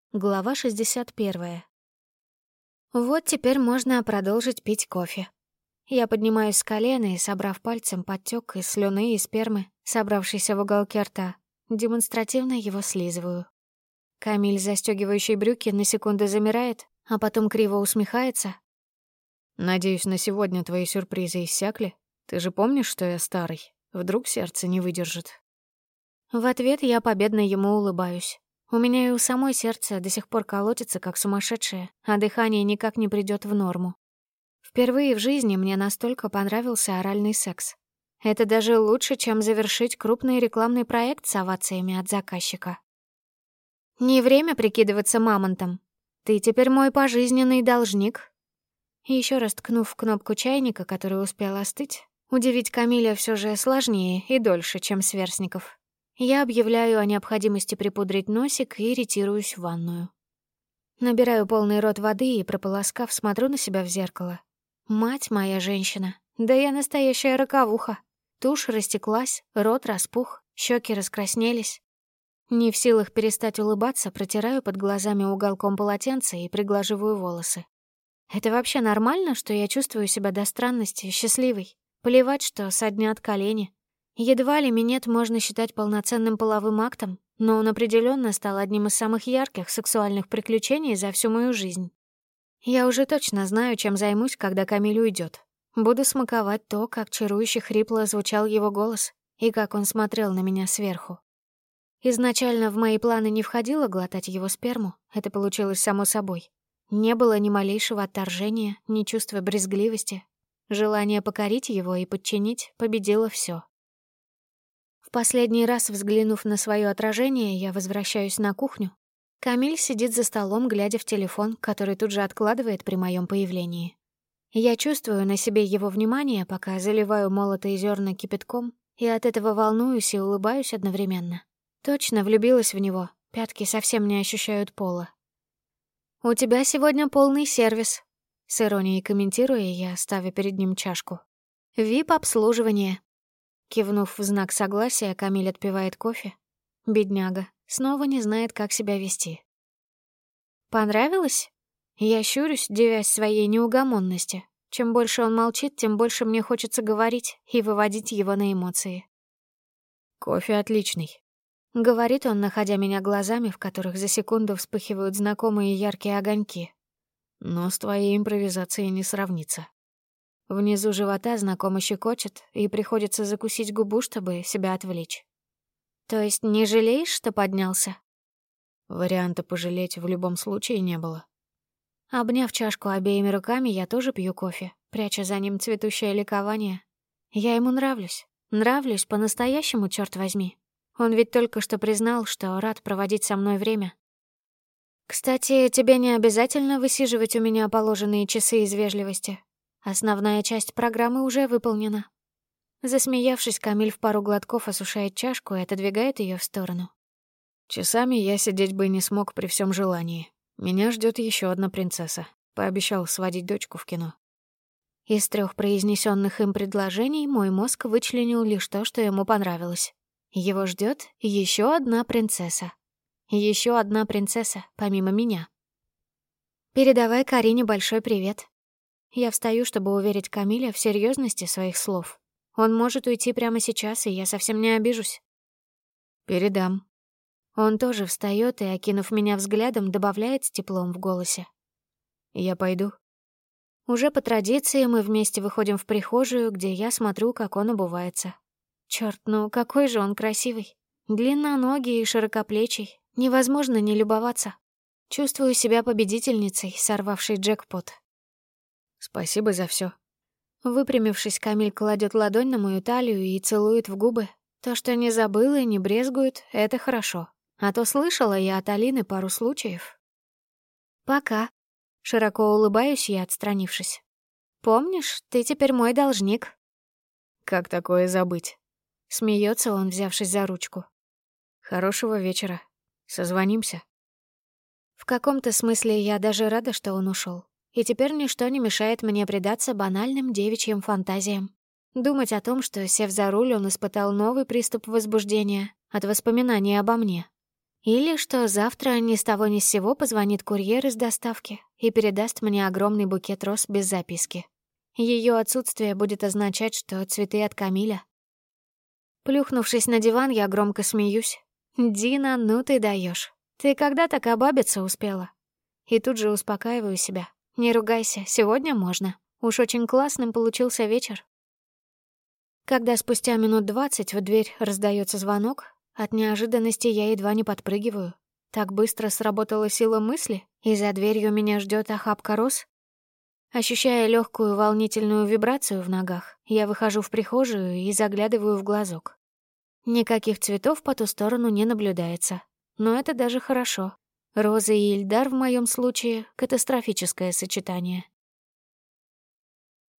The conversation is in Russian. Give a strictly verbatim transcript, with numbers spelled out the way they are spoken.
Глава шестьдесят первая. Вот теперь можно продолжить пить кофе. Я поднимаюсь с колена и, собрав пальцем подтёк из слюны и спермы, собравшийся в уголке рта, демонстративно его слизываю. Камиль, застёгивающий брюки, на секунду замирает, а потом криво усмехается. «Надеюсь, на сегодня твои сюрпризы иссякли? Ты же помнишь, что я старый? Вдруг сердце не выдержит?» В ответ я победно ему улыбаюсь. У меня и у самой сердце до сих пор колотится, как сумасшедшее, а дыхание никак не придёт в норму. Впервые в жизни мне настолько понравился оральный секс. Это даже лучше, чем завершить крупный рекламный проект с овациями от заказчика. Не время прикидываться мамонтом. Ты теперь мой пожизненный должник. Еще раз ткнув в кнопку чайника, который успел остыть, удивить Камиля все же сложнее и дольше, чем сверстников. Я объявляю о необходимости припудрить носик и ретируюсь в ванную. Набираю полный рот воды и, прополоскав, смотрю на себя в зеркало. Мать моя женщина, да я настоящая роковуха. Тушь растеклась, рот распух, щеки раскраснелись. Не в силах перестать улыбаться, протираю под глазами уголком полотенца и приглаживаю волосы. Это вообще нормально, что я чувствую себя до странности счастливой? Плевать, что соднят колени. Едва ли минет можно считать полноценным половым актом, но он определенно стал одним из самых ярких сексуальных приключений за всю мою жизнь. Я уже точно знаю, чем займусь, когда Камиль уйдет. Буду смаковать то, как чарующе хрипло звучал его голос и как он смотрел на меня сверху. Изначально в мои планы не входило глотать его сперму, это получилось само собой. Не было ни малейшего отторжения, ни чувства брезгливости. Желание покорить его и подчинить победило все. В последний раз, взглянув на свое отражение, я возвращаюсь на кухню. Камиль сидит за столом, глядя в телефон, который тут же откладывает при моем появлении. Я чувствую на себе его внимание, пока заливаю молотые зерна кипятком, и от этого волнуюсь и улыбаюсь одновременно. Точно влюбилась в него, пятки совсем не ощущают пола. «У тебя сегодня полный сервис», — с иронией комментируя я, ставя перед ним чашку. «Вип-обслуживание». Кивнув в знак согласия, Камиль отпивает кофе. Бедняга, снова не знает, как себя вести. «Понравилось?» Я щурюсь, дивясь своей неугомонности. Чем больше он молчит, тем больше мне хочется говорить и выводить его на эмоции. «Кофе отличный», — говорит он, находя меня глазами, в которых за секунду вспыхивают знакомые яркие огоньки. «Но с твоей импровизацией не сравнится». Внизу живота знакомо щекочет, и приходится закусить губу, чтобы себя отвлечь. «То есть не жалеешь, что поднялся?» Варианта пожалеть в любом случае не было. Обняв чашку обеими руками, я тоже пью кофе, пряча за ним цветущее ликование. Я ему нравлюсь. Нравлюсь по-настоящему, черт возьми. Он ведь только что признал, что рад проводить со мной время. «Кстати, тебе не обязательно высиживать у меня положенные часы из вежливости. Основная часть программы уже выполнена». Засмеявшись, Камиль в пару глотков осушает чашку и отодвигает ее в сторону. «Часами я сидеть бы не смог при всем желании. Меня ждет еще одна принцесса. Пообещал сводить дочку в кино». Из трех произнесенных им предложений мой мозг вычленил лишь то, что ему понравилось. Его ждет еще одна принцесса. Еще одна принцесса, помимо меня. «Передавай Карине большой привет». Я встаю, чтобы уверить Камиля в серьезности своих слов. Он может уйти прямо сейчас, и я совсем не обижусь. «Передам». Он тоже встает и, окинув меня взглядом, добавляет с теплом в голосе. «Я пойду». Уже по традиции мы вместе выходим в прихожую, где я смотрю, как он обувается. Чёрт, ну какой же он красивый. Длинноногий и широкоплечий. Невозможно не любоваться. Чувствую себя победительницей, сорвавшей джекпот. «Спасибо за все. Выпрямившись, Камиль кладет ладонь на мою талию и целует в губы. То, что не забыл и не брезгует, — это хорошо. А то слышала я от Алины пару случаев. «Пока». Широко улыбаюсь я, отстранившись. «Помнишь, ты теперь мой должник». «Как такое забыть?» Смеется он, взявшись за ручку. «Хорошего вечера. Созвонимся». В каком-то смысле я даже рада, что он ушел. И теперь ничто не мешает мне предаться банальным девичьим фантазиям. Думать о том, что, сев за руль, он испытал новый приступ возбуждения от воспоминаний обо мне. Или что завтра ни с того ни с сего позвонит курьер из доставки и передаст мне огромный букет роз без записки. Ее отсутствие будет означать, что цветы от Камиля. Плюхнувшись на диван, я громко смеюсь. «Дина, ну ты даешь. Ты когда так обабиться успела?» И тут же успокаиваю себя. «Не ругайся, сегодня можно. Уж очень классным получился вечер». Когда спустя минут двадцать в дверь раздается звонок, от неожиданности я едва не подпрыгиваю. Так быстро сработала сила мысли, и за дверью меня ждет охапка роз. Ощущая легкую волнительную вибрацию в ногах, я выхожу в прихожую и заглядываю в глазок. Никаких цветов по ту сторону не наблюдается. Но это даже хорошо. Роза и Ильдар в моем случае — катастрофическое сочетание.